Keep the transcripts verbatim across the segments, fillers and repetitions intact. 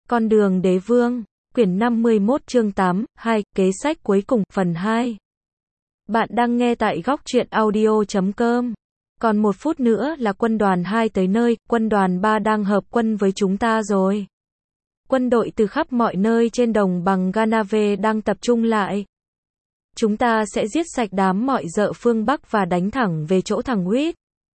Con đường đế vương, quyển năm mươi mốt chương tám, hai, kế sách cuối cùng, phần hai. Bạn đang nghe tại góc truyện audio chấm com. Còn một phút nữa là quân đoàn hai tới nơi, quân đoàn ba đang hợp quân với chúng ta rồi. Quân đội từ khắp mọi nơi trên đồng bằng Ganave đang tập trung lại. Chúng ta sẽ giết sạch đám mọi dợ phương Bắc và đánh thẳng về chỗ thằng Huyết.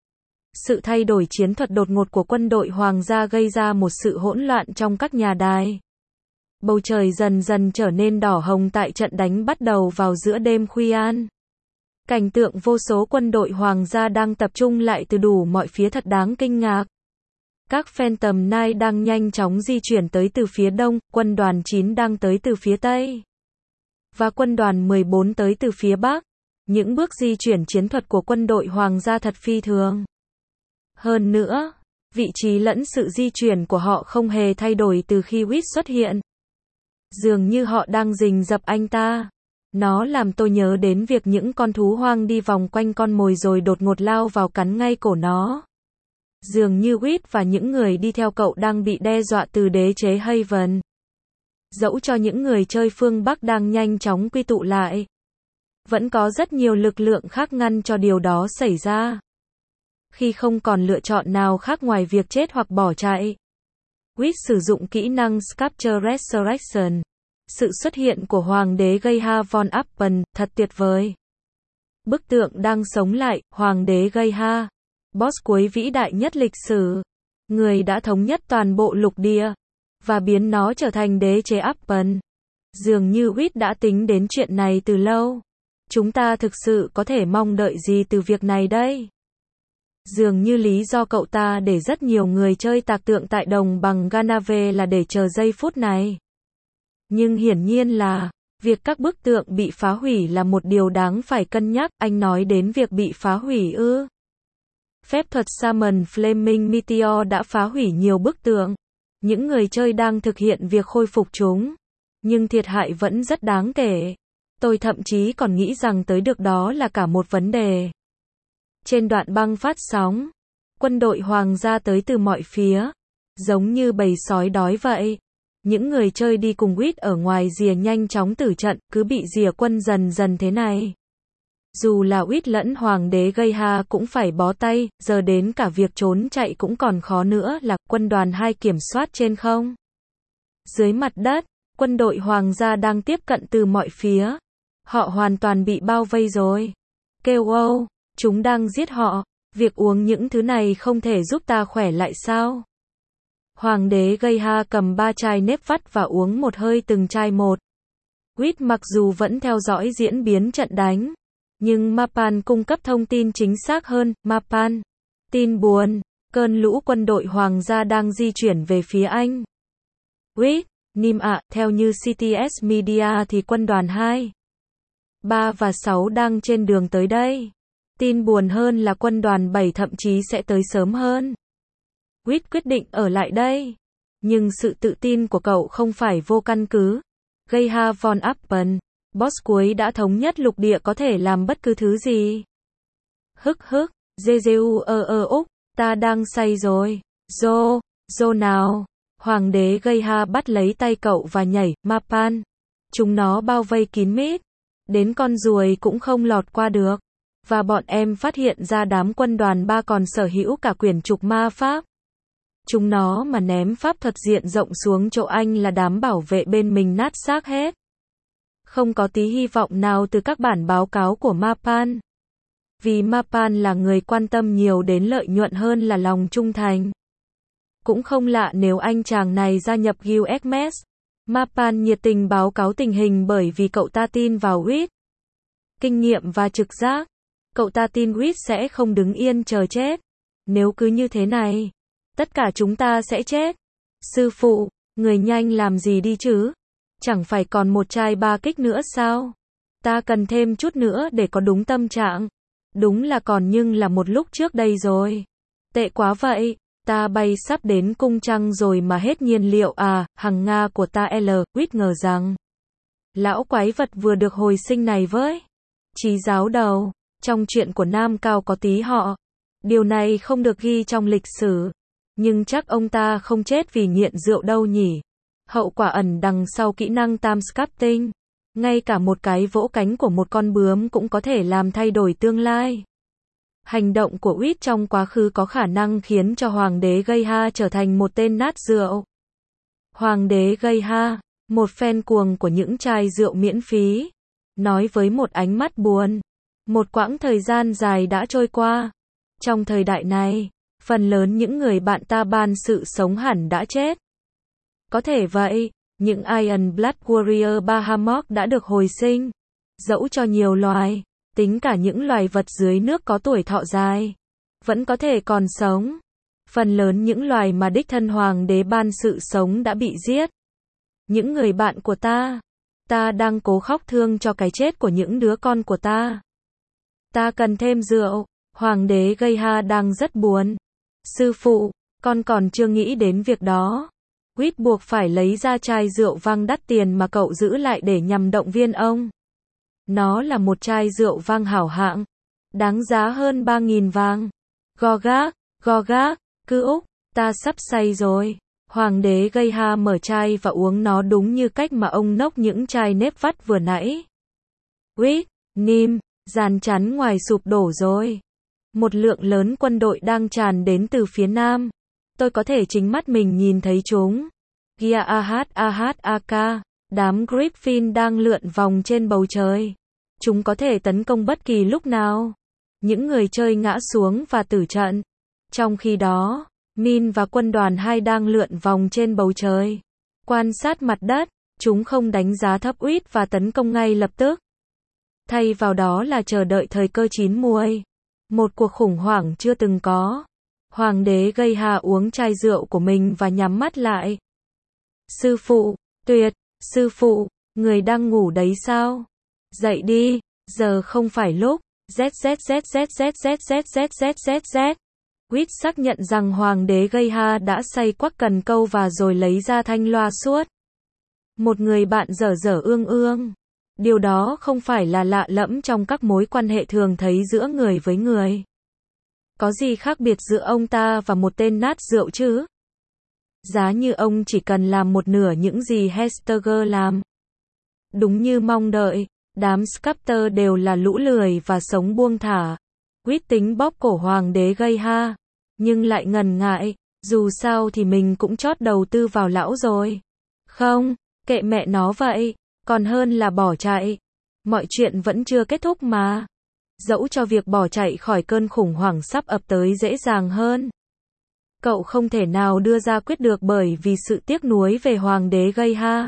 Sự thay đổi chiến thuật đột ngột của quân đội hoàng gia gây ra một sự hỗn loạn trong các nhà đài. Bầu trời dần dần trở nên đỏ hồng tại trận đánh bắt đầu vào giữa đêm khuya. Cảnh tượng vô số quân đội hoàng gia đang tập trung lại từ đủ mọi phía thật đáng kinh ngạc. Các Phantom Knight đang nhanh chóng di chuyển tới từ phía đông, quân đoàn chín đang tới từ phía tây. Và quân đoàn mười bốn tới từ phía bắc. Những bước di chuyển chiến thuật của quân đội hoàng gia thật phi thường. Hơn nữa, vị trí lẫn sự di chuyển của họ không hề thay đổi từ khi Whit xuất hiện. Dường như họ đang rình rập anh ta. Nó làm tôi nhớ đến việc những con thú hoang đi vòng quanh con mồi rồi đột ngột lao vào cắn ngay cổ nó. Dường như Whit và những người đi theo cậu đang bị đe dọa từ đế chế Haven. Dẫu cho những người chơi phương Bắc đang nhanh chóng quy tụ lại, vẫn có rất nhiều lực lượng khác ngăn cho điều đó xảy ra. Khi không còn lựa chọn nào khác ngoài việc chết hoặc bỏ chạy, Whit sử dụng kỹ năng Sculpture Resurrection. Sự xuất hiện của Hoàng đế Geha von Appen, thật tuyệt vời. Bức tượng đang sống lại, Hoàng đế Geha, boss cuối vĩ đại nhất lịch sử, người đã thống nhất toàn bộ lục địa, và biến nó trở thành đế chế Appen. Dường như Whit đã tính đến chuyện này từ lâu. Chúng ta thực sự có thể mong đợi gì từ việc này đây? Dường như lý do cậu ta để rất nhiều người chơi tạc tượng tại đồng bằng Ganave là để chờ giây phút này. Nhưng hiển nhiên là, việc các bức tượng bị phá hủy là một điều đáng phải cân nhắc. Anh nói đến việc bị phá hủy ư? Phép thuật Summon Flaming Meteor đã phá hủy nhiều bức tượng. Những người chơi đang thực hiện việc khôi phục chúng. Nhưng thiệt hại vẫn rất đáng kể. Tôi thậm chí còn nghĩ rằng tới được đó là cả một vấn đề. Trên đoạn băng phát sóng, quân đội hoàng gia tới từ mọi phía, giống như bầy sói đói vậy. Những người chơi đi cùng Whit ở ngoài rìa nhanh chóng tử trận, cứ bị rìa quân dần dần thế này. Dù là Whit lẫn Hoàng đế Geha cũng phải bó tay, giờ đến cả việc trốn chạy cũng còn khó nữa là quân đoàn hai kiểm soát trên không. Dưới mặt đất, quân đội hoàng gia đang tiếp cận từ mọi phía. Họ hoàn toàn bị bao vây rồi. Kêu wow, chúng đang giết họ. Việc uống những thứ này không thể giúp ta khỏe lại sao? Hoàng đế Geha cầm ba chai nếp vắt và uống một hơi từng chai một. Whit mặc dù vẫn theo dõi diễn biến trận đánh, nhưng Mapan cung cấp thông tin chính xác hơn. Mapan, tin buồn, cơn lũ quân đội hoàng gia đang di chuyển về phía Anh. Whit, Nim ạ, theo như xê tê ét Media thì quân đoàn hai, ba và sáu đang trên đường tới đây. Tin buồn hơn là quân đoàn bảy thậm chí sẽ tới sớm hơn. Whit quyết định ở lại đây. Nhưng sự tự tin của cậu không phải vô căn cứ. Geha von Appen, boss cuối đã thống nhất lục địa có thể làm bất cứ thứ gì. Hức hức, Jeju ơ ơ úc, ta đang say rồi. Zo, Zo nào. Hoàng đế Geha bắt lấy tay cậu và nhảy. Mapan. Chúng nó bao vây kín mít. Đến con ruồi cũng không lọt qua được. Và bọn em phát hiện ra đám quân đoàn ba còn sở hữu cả quyển trục ma pháp. Chúng nó mà ném pháp thuật diện rộng xuống chỗ anh là đám bảo vệ bên mình nát xác hết. Không có tí hy vọng nào từ các bản báo cáo của Mapan. Vì Mapan là người quan tâm nhiều đến lợi nhuận hơn là lòng trung thành. Cũng không lạ nếu anh chàng này gia nhập Guild Hermes. Mapan nhiệt tình báo cáo tình hình bởi vì cậu ta tin vào Whit. Kinh nghiệm và trực giác. Cậu ta tin Whit sẽ không đứng yên chờ chết. Nếu cứ như thế này, tất cả chúng ta sẽ chết. Sư phụ, người nhanh làm gì đi chứ? Chẳng phải còn một chai ba kích nữa sao? Ta cần thêm chút nữa để có đúng tâm trạng. Đúng là còn nhưng là một lúc trước đây rồi. Tệ quá vậy. Ta bay sắp đến cung trăng rồi mà hết nhiên liệu à, hằng Nga của ta L. Whit ngờ rằng lão quái vật vừa được hồi sinh này với trí giáo đầu. Trong chuyện của Nam Cao có tí họ. Điều này không được ghi trong lịch sử. Nhưng chắc ông ta không chết vì nghiện rượu đâu nhỉ. Hậu quả ẩn đằng sau kỹ năng time sculpting. Ngay cả một cái vỗ cánh của một con bướm cũng có thể làm thay đổi tương lai. Hành động của Reed trong quá khứ có khả năng khiến cho Hoàng đế Geha trở thành một tên nát rượu. Hoàng đế Geha, một fan cuồng của những chai rượu miễn phí, nói với một ánh mắt buồn. Một quãng thời gian dài đã trôi qua. Trong thời đại này, phần lớn những người bạn ta ban sự sống hẳn đã chết. Có thể vậy, những Iron Blood Warrior Bahamut đã được hồi sinh. Dẫu cho nhiều loài, tính cả những loài vật dưới nước có tuổi thọ dài, vẫn có thể còn sống. Phần lớn những loài mà đích thân Hoàng đế ban sự sống đã bị giết. Những người bạn của ta, ta đang cố khóc thương cho cái chết của những đứa con của ta. Ta cần thêm rượu. Hoàng đế Geha đang rất buồn. Sư phụ, con còn chưa nghĩ đến việc đó. Reed buộc phải lấy ra chai rượu vang đắt tiền mà cậu giữ lại để nhằm động viên ông. Nó là một chai rượu vang hảo hạng, đáng giá hơn ba nghìn vàng. Go gác, go gác, cứ úc, ta sắp say rồi. Hoàng đế Geha mở chai và uống nó đúng như cách mà ông nốc những chai nếp vắt vừa nãy. Reed, Nim, giàn chắn ngoài sụp đổ rồi. Một lượng lớn quân đội đang tràn đến từ phía nam. Tôi có thể chính mắt mình nhìn thấy chúng. Gia Ahad Ahad Aka, đám Griffin đang lượn vòng trên bầu trời. Chúng có thể tấn công bất kỳ lúc nào. Những người chơi ngã xuống và tử trận. Trong khi đó, Min và quân đoàn hai đang lượn vòng trên bầu trời. Quan sát mặt đất, chúng không đánh giá thấp Reed và tấn công ngay lập tức. Thay vào đó là chờ đợi thời cơ chín muồi. Một cuộc khủng hoảng chưa từng có. Hoàng đế Geha uống chai rượu của mình và nhắm mắt lại. Sư phụ, tuyệt, sư phụ, người đang ngủ đấy sao? Dậy đi, giờ không phải lúc. ZZZZZZZZZZZZ. Reed xác nhận rằng Hoàng đế Geha đã say quắc cần câu và rồi lấy ra thanh loa suốt. Một người bạn dở dở ương ương. Điều đó không phải là lạ lẫm trong các mối quan hệ thường thấy giữa người với người. Có gì khác biệt giữa ông ta và một tên nát rượu chứ? Giá như ông chỉ cần làm một nửa những gì Hesteger làm. Đúng như mong đợi, đám Sculptor đều là lũ lười và sống buông thả. Reed tính bóp cổ Hoàng đế Geha, nhưng lại ngần ngại, dù sao thì mình cũng chót đầu tư vào lão rồi. Không, kệ mẹ nó vậy, còn hơn là bỏ chạy. Mọi chuyện vẫn chưa kết thúc mà. Dẫu cho việc bỏ chạy khỏi cơn khủng hoảng sắp ập tới dễ dàng hơn. Cậu không thể nào đưa ra quyết được bởi vì sự tiếc nuối về Hoàng đế Geha.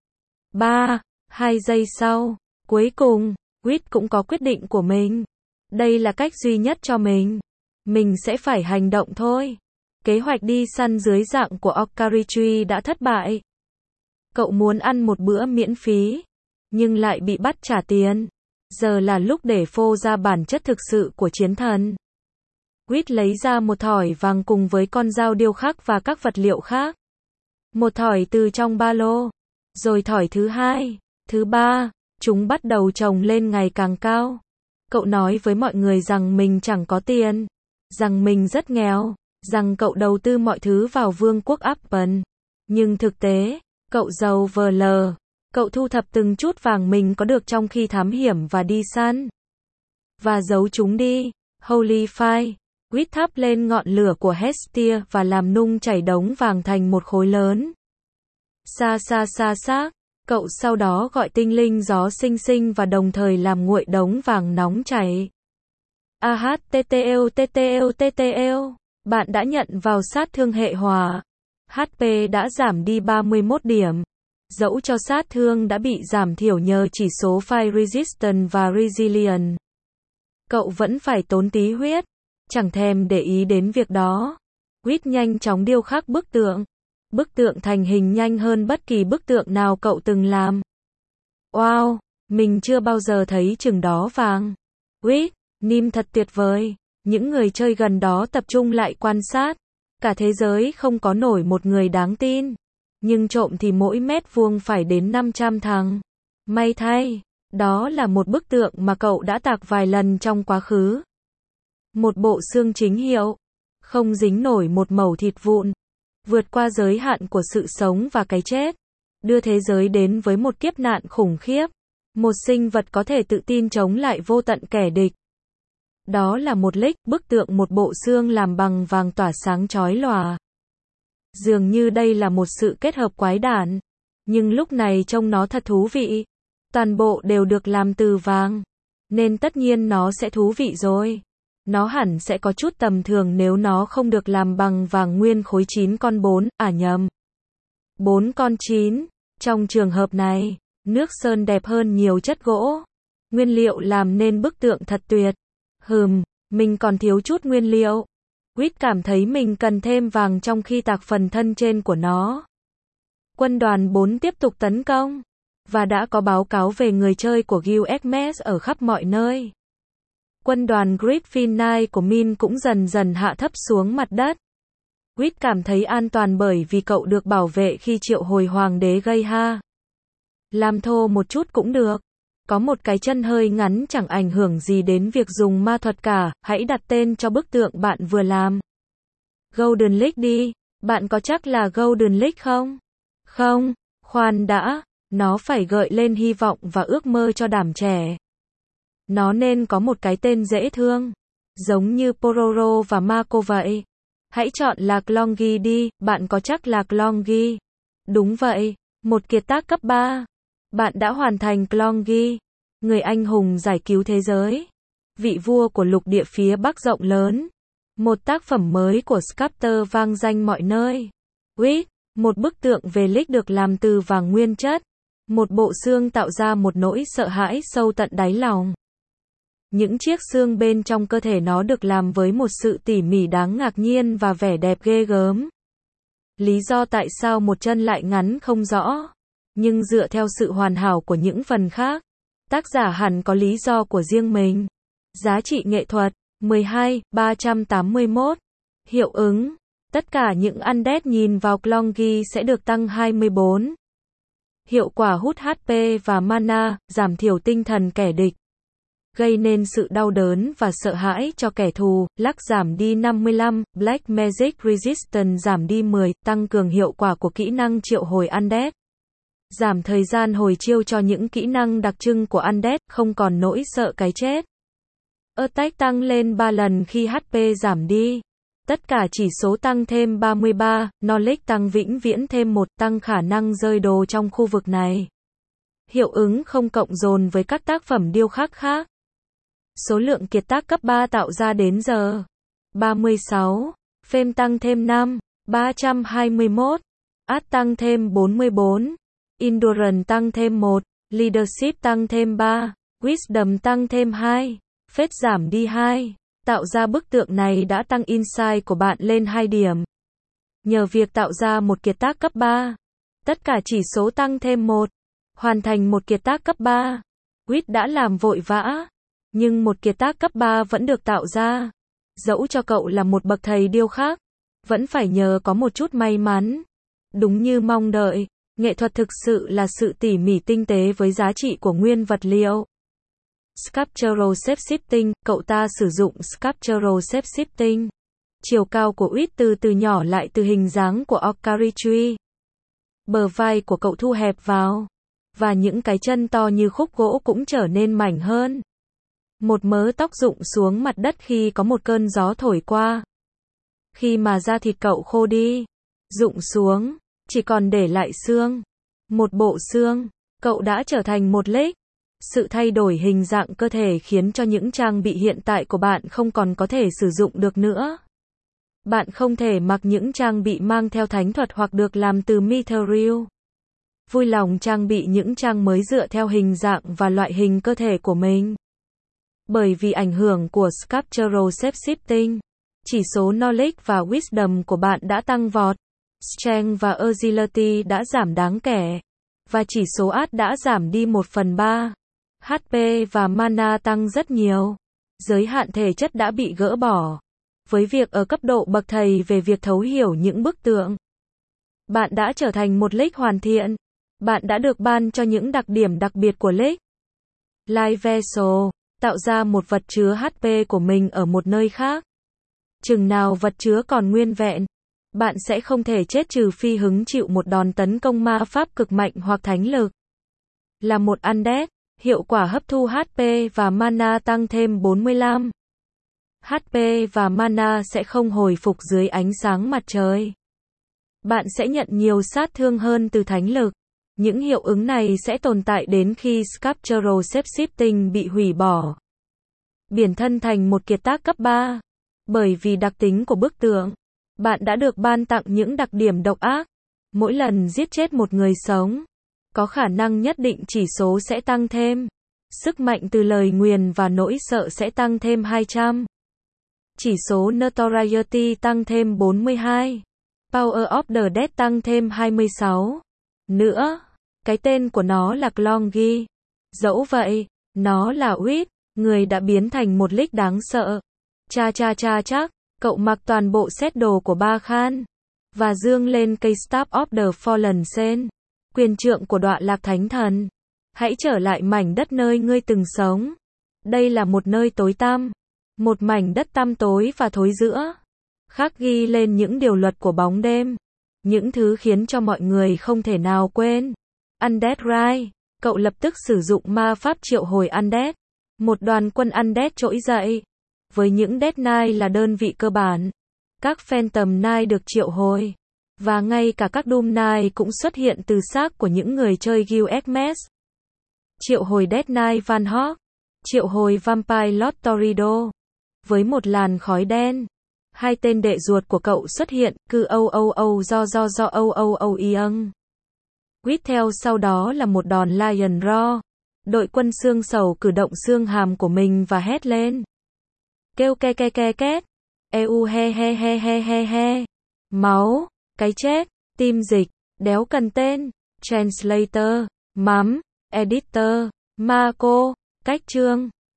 ba. Hai giây sau, cuối cùng, Reed cũng có quyết định của mình. Đây là cách duy nhất cho mình. Mình sẽ phải hành động thôi. Kế hoạch đi săn dưới dạng của Okarichi đã thất bại. Cậu muốn ăn một bữa miễn phí, nhưng lại bị bắt trả tiền. Giờ là lúc để phô ra bản chất thực sự của chiến thần. Reed lấy ra một thỏi vàng cùng với con dao điêu khắc và các vật liệu khác. Một thỏi từ trong ba lô. Rồi thỏi thứ hai, thứ ba, chúng bắt đầu chồng lên ngày càng cao. Cậu nói với mọi người rằng mình chẳng có tiền, rằng mình rất nghèo, rằng cậu đầu tư mọi thứ vào vương quốc Appen. Nhưng thực tế, cậu giàu vờ lờ. Cậu thu thập từng chút vàng mình có được trong khi thám hiểm và đi săn. Và giấu chúng đi. Holy Fire. Reed thắp lên ngọn lửa của Hestia và làm nung chảy đống vàng thành một khối lớn. Xa xa xa xác. Cậu sau đó gọi tinh linh gió sinh sinh và đồng thời làm nguội đống vàng nóng chảy. AHTTEO-TTEO-TTEO. Bạn đã nhận vào sát thương hệ hỏa. hát pê đã giảm đi ba mươi mốt điểm. Dẫu cho sát thương đã bị giảm thiểu nhờ chỉ số Fire Resistance và Resilient. Cậu vẫn phải tốn tí huyết. Chẳng thèm để ý đến việc đó. Reed nhanh chóng điêu khắc bức tượng. Bức tượng thành hình nhanh hơn bất kỳ bức tượng nào cậu từng làm. Wow, mình chưa bao giờ thấy chừng đó vàng. Reed, Nim thật tuyệt vời. Những người chơi gần đó tập trung lại quan sát. Cả thế giới không có nổi một người đáng tin. Nhưng trộm thì mỗi mét vuông phải đến năm trăm thằng. May thay, đó là một bức tượng mà cậu đã tạc vài lần trong quá khứ. Một bộ xương chính hiệu. Không dính nổi một mẩu thịt vụn. Vượt qua giới hạn của sự sống và cái chết. đưa thế giới đến với một kiếp nạn khủng khiếp. Một sinh vật có thể tự tin chống lại vô tận kẻ địch. Đó là một lick, bức tượng một bộ xương làm bằng vàng tỏa sáng chói lòa. Dường như đây là một sự kết hợp quái đản, nhưng lúc này trông nó thật thú vị. Toàn bộ đều được làm từ vàng, nên tất nhiên nó sẽ thú vị rồi. Nó hẳn sẽ có chút tầm thường nếu nó không được làm bằng vàng nguyên khối chín con bốn, à nhầm. bốn con chín. Trong trường hợp này, nước sơn đẹp hơn nhiều chất gỗ. Nguyên liệu làm nên bức tượng thật tuyệt. Hừm, mình còn thiếu chút nguyên liệu. Quýt cảm thấy mình cần thêm vàng trong khi tạc phần thân trên của nó. Quân đoàn bốn tiếp tục tấn công, và đã có báo cáo về người chơi của Guild Hermes ở khắp mọi nơi. Quân đoàn Gryffindor của Min cũng dần dần hạ thấp xuống mặt đất. Quýt cảm thấy an toàn bởi vì cậu được bảo vệ khi triệu hồi hoàng đế gây ha. Làm thô một chút cũng được. Có một cái chân hơi ngắn chẳng ảnh hưởng gì đến việc dùng ma thuật cả, hãy đặt tên cho bức tượng bạn vừa làm. Golden League đi, bạn có chắc là Golden League không? Không, khoan đã, nó phải gợi lên hy vọng và ước mơ cho đám trẻ. Nó nên có một cái tên dễ thương, giống như Pororo và Marco vậy. Hãy chọn Lạc Longi đi, bạn có chắc Lạc Longi? Đúng vậy, một kiệt tác cấp ba. Bạn đã hoàn thành Longi, người anh hùng giải cứu thế giới, vị vua của lục địa phía Bắc rộng lớn. Một tác phẩm mới của Sculptor vang danh mọi nơi. Quýt, một bức tượng về Lick được làm từ vàng nguyên chất. Một bộ xương tạo ra một nỗi sợ hãi sâu tận đáy lòng. Những chiếc xương bên trong cơ thể nó được làm với một sự tỉ mỉ đáng ngạc nhiên và vẻ đẹp ghê gớm. Lý do tại sao một chân lại ngắn không rõ, nhưng dựa theo sự hoàn hảo của những phần khác, tác giả hẳn có lý do của riêng mình. Giá trị nghệ thuật mười hai, ba trăm tám mươi mốt. Hiệu ứng, tất cả những undead nhìn vào Longi sẽ được tăng hai mươi bốn. Hiệu quả hút hát pê và mana, giảm thiểu tinh thần kẻ địch, gây nên sự đau đớn và sợ hãi cho kẻ thù. Luck giảm đi năm mươi lăm, Black Magic Resistance giảm đi mười, tăng cường hiệu quả của kỹ năng triệu hồi undead. Giảm thời gian hồi chiêu cho những kỹ năng đặc trưng của undead, không còn nỗi sợ cái chết. Attack tăng lên ba lần khi hát pê giảm đi. Tất cả chỉ số tăng thêm ba mươi ba, Knowledge tăng vĩnh viễn thêm một, tăng khả năng rơi đồ trong khu vực này. Hiệu ứng không cộng dồn với các tác phẩm điêu khắc khác. Số lượng kiệt tác cấp ba tạo ra đến giờ. ba mươi sáu. Fame tăng thêm năm, ba trăm hai mươi mốt. Art tăng thêm bốn mươi bốn. Endurance tăng thêm một. Leadership tăng thêm ba. Wisdom tăng thêm hai. Faith giảm đi hai. Tạo ra bức tượng này đã tăng insight của bạn lên hai điểm. Nhờ việc tạo ra một kiệt tác cấp ba, tất cả chỉ số tăng thêm một. Hoàn thành một kiệt tác cấp ba. Quýt đã làm vội vã, nhưng một kiệt tác cấp ba vẫn được tạo ra. Dẫu cho cậu là một bậc thầy điêu khắc, vẫn phải nhờ có một chút may mắn. Đúng như mong đợi, nghệ thuật thực sự là sự tỉ mỉ tinh tế với giá trị của nguyên vật liệu. Sculptural Shape-Shifting, cậu ta sử dụng Sculptural Shape-Shifting. Chiều cao của Quýt từ từ nhỏ lại từ hình dáng của Okaritree. Bờ vai của cậu thu hẹp vào, và những cái chân to như khúc gỗ cũng trở nên mảnh hơn. Một mớ tóc rụng xuống mặt đất khi có một cơn gió thổi qua. Khi mà da thịt cậu khô đi, rụng xuống, chỉ còn để lại xương. Một bộ xương, cậu đã trở thành một Lick. Sự thay đổi hình dạng cơ thể khiến cho những trang bị hiện tại của bạn không còn có thể sử dụng được nữa. Bạn không thể mặc những trang bị mang theo thánh thuật hoặc được làm từ Mithril. Vui lòng trang bị những trang mới dựa theo hình dạng và loại hình cơ thể của mình. Bởi vì ảnh hưởng của Sculptural Shape-Shifting, chỉ số Knowledge và Wisdom của bạn đã tăng vọt. Strength và Agility đã giảm đáng kể. Và chỉ số Art đã giảm đi một phần ba. hát pê và mana tăng rất nhiều. Giới hạn thể chất đã bị gỡ bỏ. Với việc ở cấp độ bậc thầy về việc thấu hiểu những bức tượng, bạn đã trở thành một Lick hoàn thiện. Bạn đã được ban cho những đặc điểm đặc biệt của Lick. Life Vessel, tạo ra một vật chứa hát pê của mình ở một nơi khác. Chừng nào vật chứa còn nguyên vẹn, Bạn sẽ không thể chết trừ phi hứng chịu một đòn tấn công ma pháp cực mạnh hoặc thánh lực. Là một undead, hiệu quả hấp thu hát pê và mana tăng thêm bốn mươi lăm. hát pê và mana sẽ không hồi phục dưới ánh sáng mặt trời. Bạn sẽ nhận nhiều sát thương hơn từ thánh lực. Những hiệu ứng này sẽ tồn tại đến khi Sculptural Shape-shifting bị hủy bỏ. Biển thân thành một kiệt tác cấp ba. Bởi vì đặc tính của bức tượng, bạn đã được ban tặng những đặc điểm độc ác. Mỗi lần giết chết một người sống, có khả năng nhất định chỉ số sẽ tăng thêm. Sức mạnh từ lời nguyền và nỗi sợ sẽ tăng thêm hai trăm. Chỉ số Notoriety tăng thêm bốn mươi hai. Power of the Dead tăng thêm hai mươi sáu. Nữa, cái tên của nó là Clongy. Dẫu vậy, nó là Wit, người đã biến thành một leak đáng sợ. Cha cha cha chắc, cậu mặc toàn bộ set đồ của Ba Khan và dương lên cây Staff of the Fallen Saint, quyền trượng của Đọa Lạc Thánh Thần. Hãy trở lại mảnh đất nơi ngươi từng sống. Đây là một nơi tối tăm, một mảnh đất tăm tối và thối rữa, khắc ghi lên những điều luật của bóng đêm, những thứ khiến cho mọi người không thể nào quên. Undead Rise, cậu lập tức sử dụng ma pháp triệu hồi Undead. Một đoàn quân Undead trỗi dậy. Với những Dead Knight là đơn vị cơ bản, các Phantom Knight được triệu hồi, và ngay cả các Doom Knight cũng xuất hiện từ xác của những người chơi Guild Xmas. Triệu hồi Dead Knight Van Hawk, triệu hồi Vampire Lord Torido. Với một làn khói đen, hai tên đệ ruột của cậu xuất hiện, cứ âu âu âu do do do âu âu âu iâng. Quýt theo sau đó là một đòn Lion Roar. Đội quân xương sầu cử động xương hàm của mình và hét lên. Kêu ke ke ke két. Eu he he he he he he. Máu, cái chết, tim dịch, đéo cần tên, translator, mắm, editor, Marco, cách chương.